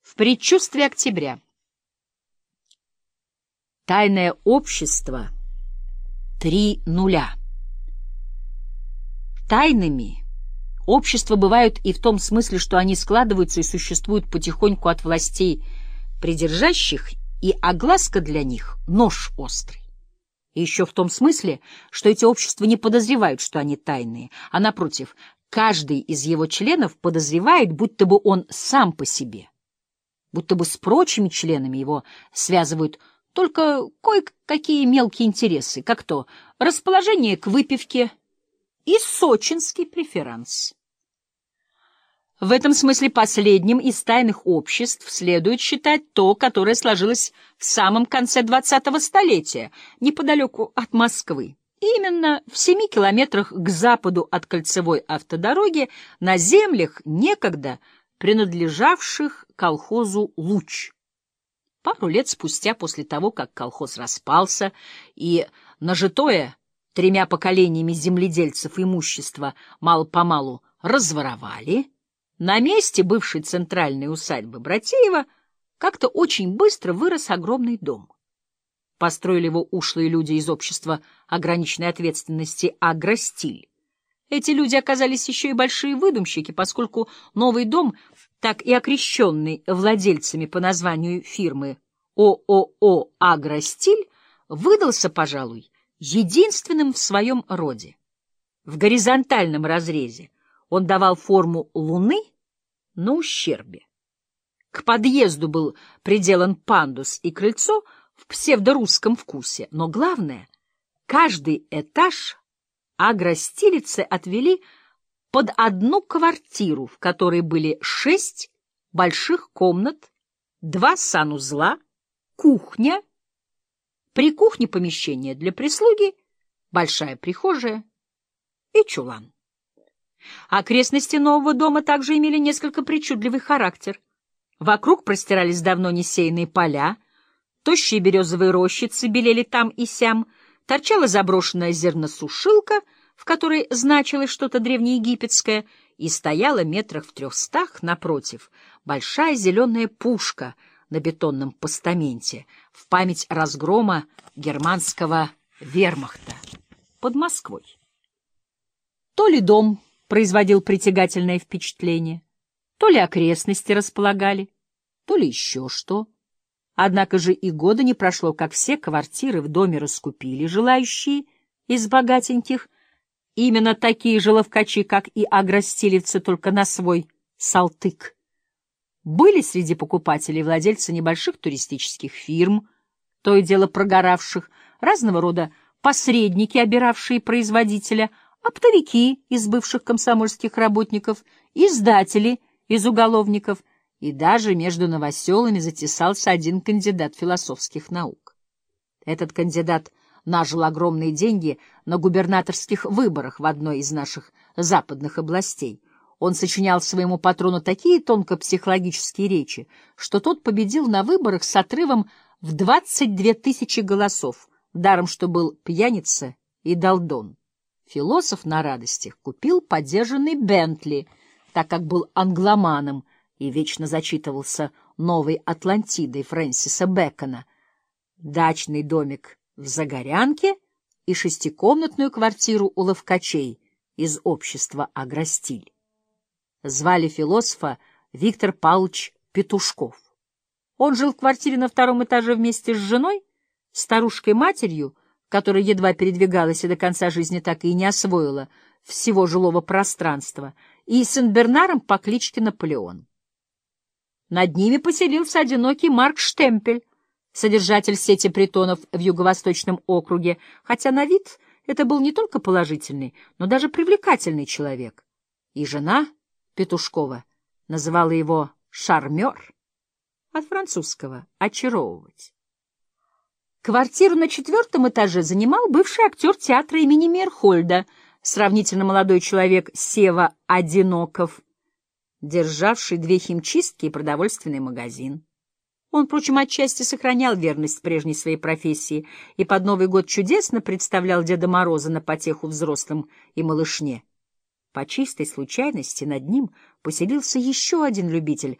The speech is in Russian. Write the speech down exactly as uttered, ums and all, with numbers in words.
В предчувствии октября. Тайное общество три нуля. Тайными общества бывают и в том смысле, что они складываются и существуют потихоньку от властей придержащих, и огласка для них — нож острый. И еще в том смысле, что эти общества не подозревают, что они тайные, а, напротив, каждый из его членов подозревает, будто бы он сам по себе, будто бы с прочими членами его связывают только кое-какие мелкие интересы, как то расположение к выпивке и сочинский преферанс. В этом смысле последним из тайных обществ следует считать то, которое сложилось в самом конце двадцатого столетия, неподалеку от Москвы. И именно в семи километрах к западу от кольцевой автодороги, на землях, некогда принадлежавших колхозу «Луч». Пару лет спустя, после того, как колхоз распался и нажитое тремя поколениями земледельцев имущество мало-помалу разворовали, на месте бывшей центральной усадьбы Братеева как-то очень быстро вырос огромный дом. Построили его ушлые люди из общества ограниченной ответственности «Агростиль». Эти люди оказались еще и большие выдумщики, поскольку новый дом, так и окрещенный владельцами по названию фирмы ООО «Агростиль», выдался, пожалуй, единственным в своем роде. В горизонтальном разрезе он давал форму луны на ущербе. К подъезду был приделан пандус и крыльцо в псевдорусском вкусе, но главное, каждый этаж агростилицы отвели под одну квартиру, в которой были шесть больших комнат, два санузла, кухня, при кухне помещение для прислуги, большая прихожая и чулан. Окрестности нового дома также имели несколько причудливый характер. Вокруг простирались давно несеянные поля, тощие березовые рощицы белели там и сям, торчала заброшенная зерносушилка, в которой значилось что-то древнеегипетское, и стояла метрах в трехстах напротив большая зеленая пушка на бетонном постаменте в память разгрома германского вермахта под Москвой. То ли дом производил притягательное впечатление, то ли окрестности располагали, то ли еще что. Однако же и года не прошло, как все квартиры в доме раскупили желающие из богатеньких, именно такие же ловкачи, как и агростилевцы, только на свой салтык. Были среди покупателей владельцы небольших туристических фирм, то и дело прогоравших, разного рода посредники, обиравшие производителя, оптовики из бывших комсомольских работников, издатели из уголовников, и даже между новоселами затесался один кандидат философских наук. Этот кандидат нажил огромные деньги на губернаторских выборах в одной из наших западных областей. Он сочинял своему патрону такие тонко-психологические речи, что тот победил на выборах с отрывом в двадцать две тысячи голосов, даром что был пьяница и долдон. Философ на радостях купил подержанный Бентли, так как был англоманом и вечно зачитывался новой Атлантидой Фрэнсиса Бэкона, дачный домик в Загорянке и шестикомнатную квартиру у ловкачей из общества «Агростиль». Звали философа Виктор Павлович Петушков. Он жил в квартире на втором этаже вместе с женой, старушкой-матерью, которая едва передвигалась и до конца жизни так и не освоила всего жилого пространства, и Сен-Бернаром по кличке Наполеон. Над ними поселился одинокий Марк Штемпель, содержатель сети притонов в Юго-Восточном округе, хотя на вид это был не только положительный, но даже привлекательный человек. И жена Петушкова называла его «шармер», от французского «очаровывать». Квартиру на четвертом этаже занимал бывший актер театра имени Мейерхольда, сравнительно молодой человек Сева Одиноков, державший две химчистки и продовольственный магазин. Он, впрочем, отчасти сохранял верность прежней своей профессии и под Новый год чудесно представлял Деда Мороза на потеху взрослым и малышне. По чистой случайности над ним поселился еще один любитель